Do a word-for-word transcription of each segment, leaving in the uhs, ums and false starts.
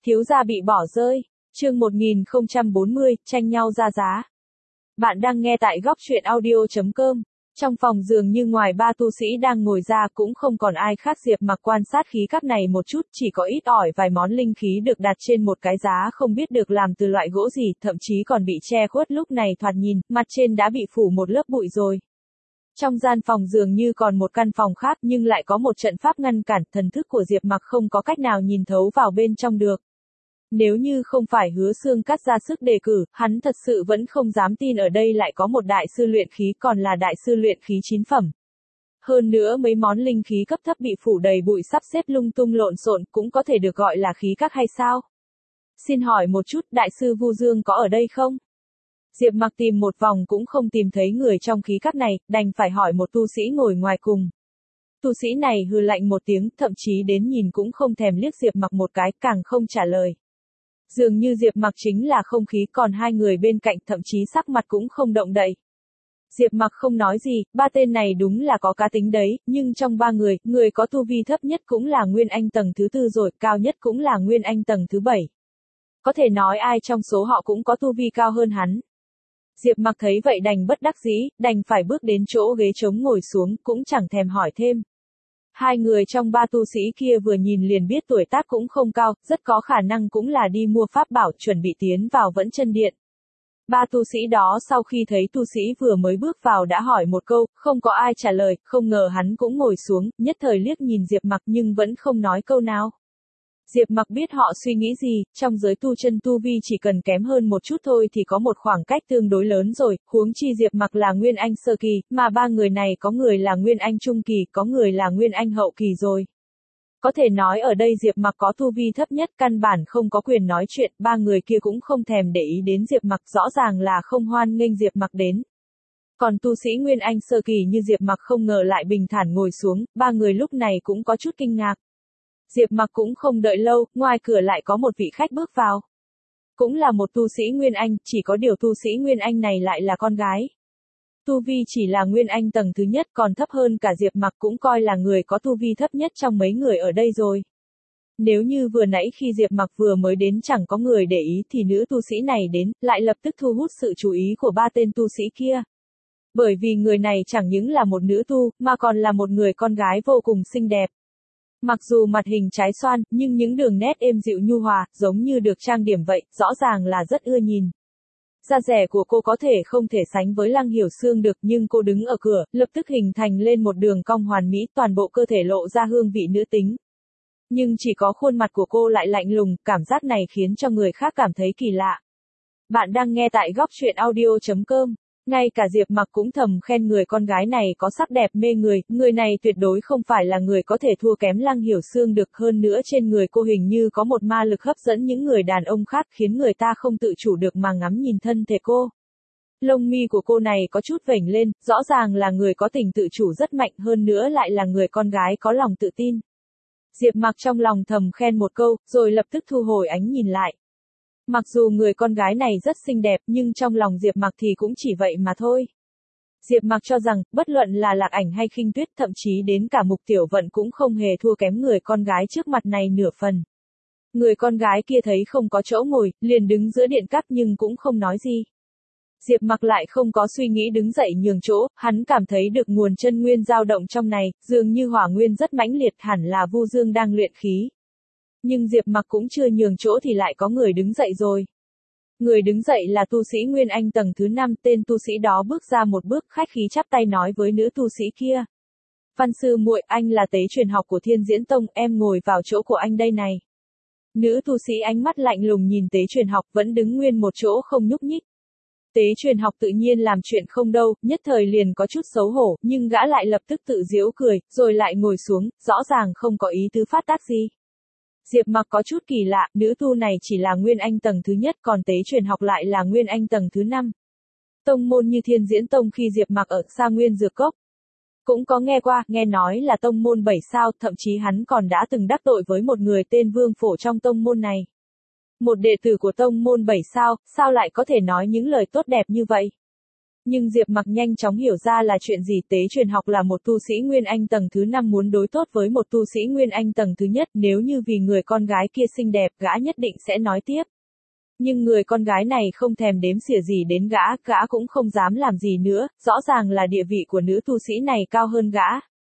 Thiếu gia bị bỏ rơi. Chương một nghìn không trăm bốn mươi, tranh nhau ra giá. Bạn đang nghe tại góc truyện audio chấm com. Trong phòng dường như ngoài ba tu sĩ đang ngồi ra cũng không còn ai khác. Diệp Mặc quan sát khí các này một chút, chỉ có ít ỏi vài món linh khí được đặt trên một cái giá không biết được làm từ loại gỗ gì, thậm chí còn bị che khuất, lúc này thoạt nhìn, mặt trên đã bị phủ một lớp bụi rồi. Trong gian phòng dường như còn một căn phòng khác nhưng lại có một trận pháp ngăn cản, thần thức của Diệp Mặc không có cách nào nhìn thấu vào bên trong được. Nếu như không phải Hứa Xương cắt ra sức đề cử, hắn thật sự vẫn không dám tin ở đây lại có một đại sư luyện khí, còn là đại sư luyện khí chín phẩm. Hơn nữa mấy món linh khí cấp thấp bị phủ đầy bụi sắp xếp lung tung lộn xộn cũng có thể được gọi là khí các hay sao? Xin hỏi một chút, đại sư Vu Dương có ở đây không? Diệp Mặc tìm một vòng cũng không tìm thấy người trong khí các này, đành phải hỏi một tu sĩ ngồi ngoài cùng. Tu sĩ này hừ lạnh một tiếng, thậm chí đến nhìn cũng không thèm liếc Diệp Mặc một cái, càng không trả lời. Dường như Diệp Mặc chính là không khí, còn hai người bên cạnh thậm chí sắc mặt cũng không động đậy. Diệp Mặc không nói gì, ba tên này đúng là có cá tính đấy, nhưng trong ba người, người có tu vi thấp nhất cũng là Nguyên Anh tầng thứ tư rồi, cao nhất cũng là Nguyên Anh tầng thứ bảy. Có thể nói ai trong số họ cũng có tu vi cao hơn hắn. Diệp Mặc thấy vậy đành bất đắc dĩ, đành phải bước đến chỗ ghế trống ngồi xuống, cũng chẳng thèm hỏi thêm. Hai người trong ba tu sĩ kia vừa nhìn liền biết tuổi tác cũng không cao, rất có khả năng cũng là đi mua pháp bảo, chuẩn bị tiến vào Vẫn Chân Điện. Ba tu sĩ đó sau khi thấy tu sĩ vừa mới bước vào đã hỏi một câu, không có ai trả lời, không ngờ hắn cũng ngồi xuống, nhất thời liếc nhìn Diệp Mặc nhưng vẫn không nói câu nào. Diệp Mặc biết họ suy nghĩ gì, trong giới tu chân tu vi chỉ cần kém hơn một chút thôi thì có một khoảng cách tương đối lớn rồi, huống chi Diệp Mặc là Nguyên Anh sơ kỳ, mà ba người này có người là Nguyên Anh trung kỳ, có người là Nguyên Anh hậu kỳ rồi. Có thể nói ở đây Diệp Mặc có tu vi thấp nhất, căn bản không có quyền nói chuyện, ba người kia cũng không thèm để ý đến Diệp Mặc, rõ ràng là không hoan nghênh Diệp Mặc đến. Còn tu sĩ Nguyên Anh sơ kỳ như Diệp Mặc không ngờ lại bình thản ngồi xuống, ba người lúc này cũng có chút kinh ngạc. Diệp Mặc cũng không đợi lâu, ngoài cửa lại có một vị khách bước vào. Cũng là một tu sĩ Nguyên Anh, chỉ có điều tu sĩ Nguyên Anh này lại là con gái. Tu vi chỉ là Nguyên Anh tầng thứ nhất, còn thấp hơn cả Diệp Mặc, cũng coi là người có tu vi thấp nhất trong mấy người ở đây rồi. Nếu như vừa nãy khi Diệp Mặc vừa mới đến chẳng có người để ý thì nữ tu sĩ này đến, lại lập tức thu hút sự chú ý của ba tên tu sĩ kia. Bởi vì người này chẳng những là một nữ tu, mà còn là một người con gái vô cùng xinh đẹp. Mặc dù mặt hình trái xoan, nhưng những đường nét êm dịu nhu hòa, giống như được trang điểm vậy, rõ ràng là rất ưa nhìn. Da dẻ của cô có thể không thể sánh với Lăng Hiểu Xương được, nhưng cô đứng ở cửa, lập tức hình thành lên một đường cong hoàn mỹ, toàn bộ cơ thể lộ ra hương vị nữ tính. Nhưng chỉ có khuôn mặt của cô lại lạnh lùng, cảm giác này khiến cho người khác cảm thấy kỳ lạ. Bạn đang nghe tại góc truyện audio chấm com. Ngay cả Diệp Mặc cũng thầm khen người con gái này có sắc đẹp mê người, người này tuyệt đối không phải là người có thể thua kém Lăng Hiểu Xương được, hơn nữa trên người cô hình như có một ma lực hấp dẫn những người đàn ông khác khiến người ta không tự chủ được mà ngắm nhìn thân thể cô. Lông mi của cô này có chút vểnh lên, rõ ràng là người có tình tự chủ rất mạnh, hơn nữa lại là người con gái có lòng tự tin. Diệp Mặc trong lòng thầm khen một câu, rồi lập tức thu hồi ánh nhìn lại. Mặc dù người con gái này rất xinh đẹp nhưng trong lòng Diệp Mặc thì cũng chỉ vậy mà thôi. Diệp Mặc cho rằng, bất luận là Lạc Ảnh hay Khinh Tuyết, thậm chí đến cả Mục Tiểu Vận cũng không hề thua kém người con gái trước mặt này nửa phần. Người con gái kia thấy không có chỗ ngồi, liền đứng giữa điện cắt nhưng cũng không nói gì. Diệp Mặc lại không có suy nghĩ đứng dậy nhường chỗ, hắn cảm thấy được nguồn chân nguyên dao động trong này, dường như hỏa nguyên rất mãnh liệt, hẳn là Vu Dương đang luyện khí. Nhưng Diệp Mặc cũng chưa nhường chỗ thì lại có người đứng dậy rồi. Người đứng dậy là tu sĩ Nguyên Anh tầng thứ năm, tên tu sĩ đó bước ra một bước, khách khí chắp tay nói với nữ tu sĩ kia. Văn sư muội, anh là tế truyền học của Thiên Diễn Tông, em ngồi vào chỗ của anh đây này. Nữ tu sĩ ánh mắt lạnh lùng nhìn tế truyền học vẫn đứng nguyên một chỗ không nhúc nhích. Tế truyền học tự nhiên làm chuyện không đâu, nhất thời liền có chút xấu hổ, nhưng gã lại lập tức tự giễu cười, rồi lại ngồi xuống, rõ ràng không có ý tứ phát tác gì. Diệp Mặc có chút kỳ lạ, nữ tu này chỉ là Nguyên Anh tầng thứ nhất, còn tế truyền học lại là Nguyên Anh tầng thứ năm. Tông môn như Thiên Diễn Tông khi Diệp Mặc ở Sa Nguyên Dược Cốc cũng có nghe qua, nghe nói là tông môn bảy sao, thậm chí hắn còn đã từng đắc tội với một người tên Vương Phổ trong tông môn này. Một đệ tử của tông môn bảy sao, sao lại có thể nói những lời tốt đẹp như vậy? Nhưng Diệp Mặc nhanh chóng hiểu ra là chuyện gì. Tế truyền học là một tu sĩ Nguyên Anh tầng thứ năm muốn đối tốt với một tu sĩ Nguyên Anh tầng thứ nhất, nếu như vì người con gái kia xinh đẹp, gã nhất định sẽ nói tiếp. Nhưng người con gái này không thèm đếm xỉa gì đến gã, gã cũng không dám làm gì nữa, rõ ràng là địa vị của nữ tu sĩ này cao hơn gã.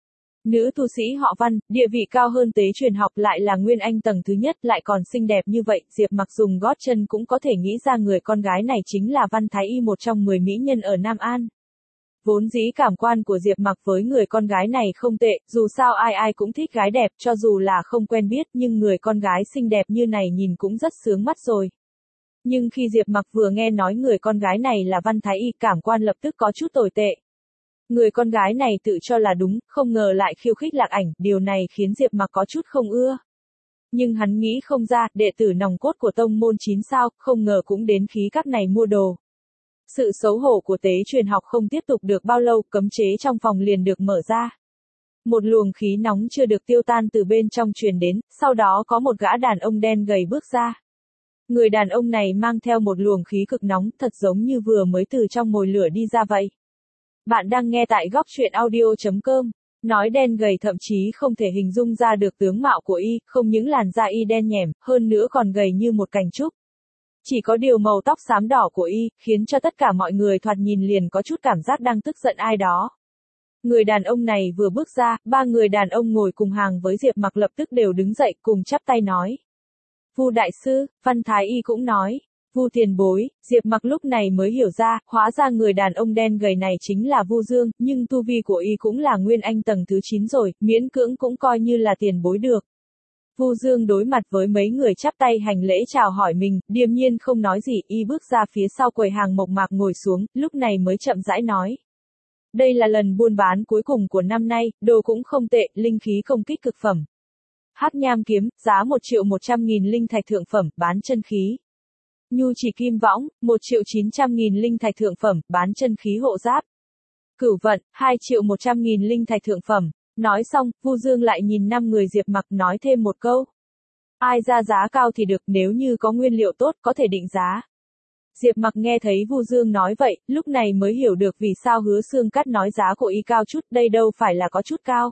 Nữ tu sĩ họ Văn, địa vị cao hơn Tế truyền học, lại là Nguyên Anh tầng thứ nhất, lại còn xinh đẹp như vậy, Diệp Mặc dùng gót chân cũng có thể nghĩ ra người con gái này chính là Văn Thái Y, một trong mười mỹ nhân ở Nam An. Vốn dĩ cảm quan của Diệp Mặc với người con gái này không tệ, dù sao ai ai cũng thích gái đẹp, cho dù là không quen biết, nhưng người con gái xinh đẹp như này nhìn cũng rất sướng mắt rồi. Nhưng khi Diệp Mặc vừa nghe nói người con gái này là Văn Thái Y, cảm quan lập tức có chút tồi tệ. Người con gái này tự cho là đúng, không ngờ lại khiêu khích Lạc Ảnh, điều này khiến Diệp Mặc có chút không ưa. Nhưng hắn nghĩ không ra, đệ tử nòng cốt của tông môn chín sao, không ngờ cũng đến khí các này mua đồ. Sự xấu hổ của Tế truyền học không tiếp tục được bao lâu, cấm chế trong phòng liền được mở ra. Một luồng khí nóng chưa được tiêu tan từ bên trong truyền đến, sau đó có một gã đàn ông đen gầy bước ra. Người đàn ông này mang theo một luồng khí cực nóng, thật giống như vừa mới từ trong mồi lửa đi ra vậy. Bạn đang nghe tại góc truyện audio chấm com. Nói đen gầy thậm chí không thể hình dung ra được tướng mạo của y, không những làn da y đen nhẻm, hơn nữa còn gầy như một cành trúc. Chỉ có điều màu tóc xám đỏ của y, khiến cho tất cả mọi người thoạt nhìn liền có chút cảm giác đang tức giận ai đó. Người đàn ông này vừa bước ra, ba người đàn ông ngồi cùng hàng với Diệp Mặc lập tức đều đứng dậy cùng chắp tay nói. Vu đại sư, Văn Thái Y cũng nói. Vu tiền bối, Diệp Mặc lúc này mới hiểu ra, hóa ra người đàn ông đen gầy này chính là Vu Dương, nhưng tu vi của y cũng là Nguyên Anh tầng thứ chín rồi, miễn cưỡng cũng coi như là tiền bối được. Vu Dương đối mặt với mấy người chắp tay hành lễ chào hỏi mình, điềm nhiên không nói gì, y bước ra phía sau quầy hàng mộc mạc ngồi xuống, lúc này mới chậm rãi nói. Đây là lần buôn bán cuối cùng của năm nay, đồ cũng không tệ, linh khí công kích cực phẩm. Hắc nham kiếm, giá một triệu một trăm nghìn linh thạch thượng phẩm, bán chân khí. Nhu chỉ kim võng, một triệu chín trăm nghìn linh thạch thượng phẩm, bán chân khí hộ giáp. Cửu vận, hai triệu một trăm nghìn linh thạch thượng phẩm. Nói xong, Vu Dương lại nhìn năm người Diệp Mặc nói thêm một câu. Ai ra giá cao thì được, nếu như có nguyên liệu tốt, có thể định giá. Diệp Mặc nghe thấy Vu Dương nói vậy, lúc này mới hiểu được vì sao Hứa Xương Cắt nói giá của y cao chút, đây đâu phải là có chút cao.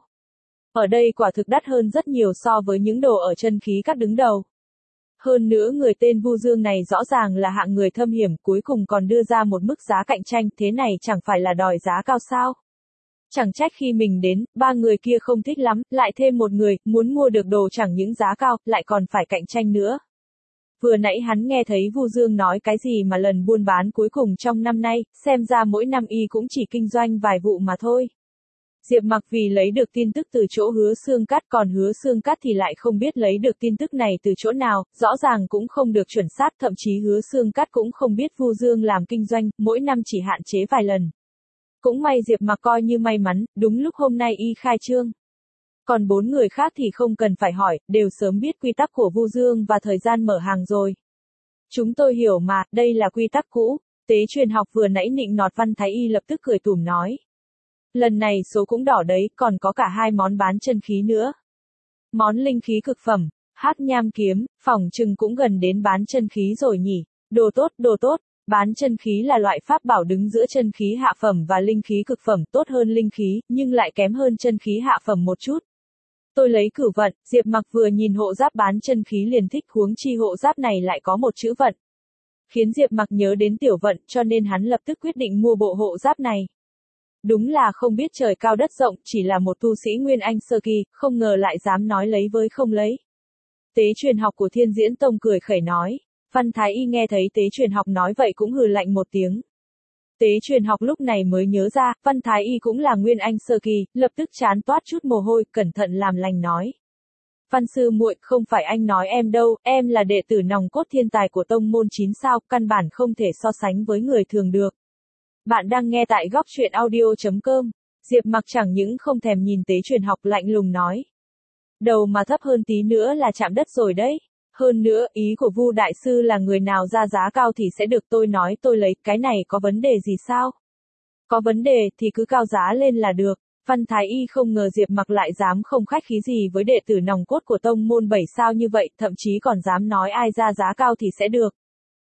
Ở đây quả thực đắt hơn rất nhiều so với những đồ ở chân khí các đứng đầu. Hơn nữa người tên Vu Dương này rõ ràng là hạng người thâm hiểm, cuối cùng còn đưa ra một mức giá cạnh tranh, thế này chẳng phải là đòi giá cao sao? Chẳng trách khi mình đến, ba người kia không thích lắm, lại thêm một người, muốn mua được đồ chẳng những giá cao, lại còn phải cạnh tranh nữa. Vừa nãy hắn nghe thấy Vu Dương nói cái gì mà lần buôn bán cuối cùng trong năm nay, xem ra mỗi năm y cũng chỉ kinh doanh vài vụ mà thôi. Diệp Mặc vì lấy được tin tức từ chỗ Hứa Xương Cắt, còn Hứa Xương Cắt thì lại không biết lấy được tin tức này từ chỗ nào, rõ ràng cũng không được chuẩn xác, thậm chí Hứa Xương Cắt cũng không biết Vu Dương làm kinh doanh, mỗi năm chỉ hạn chế vài lần. Cũng may Diệp Mặc coi như may mắn, đúng lúc hôm nay y khai trương. Còn bốn người khác thì không cần phải hỏi, đều sớm biết quy tắc của Vu Dương và thời gian mở hàng rồi. Chúng tôi hiểu mà, đây là quy tắc cũ. Tế truyền học vừa nãy nịnh nọt Văn Thái Y lập tức cười tủm nói. Lần này số cũng đỏ đấy, còn có cả hai món bán chân khí nữa. Món linh khí cực phẩm, Hắc nham kiếm, phỏng chừng cũng gần đến bán chân khí rồi nhỉ. Đồ tốt, đồ tốt. Bán chân khí là loại pháp bảo đứng giữa chân khí hạ phẩm và linh khí cực phẩm, tốt hơn linh khí, nhưng lại kém hơn chân khí hạ phẩm một chút. Tôi lấy Cửu vận, Diệp Mặc vừa nhìn hộ giáp bán chân khí liền thích, huống chi hộ giáp này lại có một chữ vận. Khiến Diệp Mặc nhớ đến tiểu vận, cho nên hắn lập tức quyết định mua bộ hộ giáp này. Đúng là không biết trời cao đất rộng, chỉ là một tu sĩ Nguyên Anh sơ kỳ, không ngờ lại dám nói lấy với không lấy. Tế truyền học của Thiên Diễn Tông cười khẩy nói. Văn Thái Y nghe thấy Tế truyền học nói vậy cũng hừ lạnh một tiếng. Tế truyền học lúc này mới nhớ ra, Văn Thái Y cũng là Nguyên Anh sơ kỳ, lập tức chán toát chút mồ hôi, cẩn thận làm lành nói. Văn sư muội, không phải anh nói em đâu, em là đệ tử nòng cốt thiên tài của tông môn chín sao, căn bản không thể so sánh với người thường được. Bạn đang nghe tại góc truyện audio chấm com. Diệp Mặc chẳng những không thèm nhìn Tế truyền học, lạnh lùng nói. Đầu mà thấp hơn tí nữa là chạm đất rồi đấy. Hơn nữa, ý của Vu đại sư là người nào ra giá cao thì sẽ được tôi nói tôi lấy, cái này có vấn đề gì sao? Có vấn đề thì cứ cao giá lên là được. Văn Thái Y không ngờ Diệp Mặc lại dám không khách khí gì với đệ tử nòng cốt của tông môn bảy sao như vậy, thậm chí còn dám nói ai ra giá cao thì sẽ được.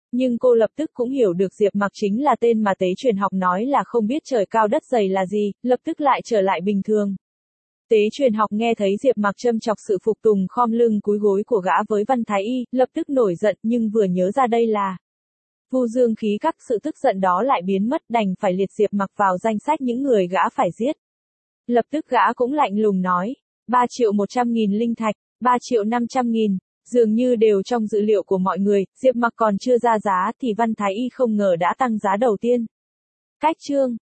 Nhưng cô lập tức cũng hiểu được Diệp Mặc chính là tên mà Tế Truyền Học nói là không biết trời cao đất dày là gì, lập tức lại trở lại bình thường. Tế Truyền Học nghe thấy Diệp Mặc châm chọc sự phục tùng khom lưng cúi gối của gã với Văn Thái Y, lập tức nổi giận nhưng vừa nhớ ra đây là Vu Dương khí các, sự tức giận đó lại biến mất, đành phải liệt Diệp Mặc vào danh sách những người gã phải giết. Lập tức gã cũng lạnh lùng nói, ba triệu một trăm nghìn linh thạch, ba triệu năm trăm nghìn, dường như đều trong dự liệu của mọi người, Diệp Mặc còn chưa ra giá thì Văn Thái Y không ngờ đã tăng giá đầu tiên. Cách chương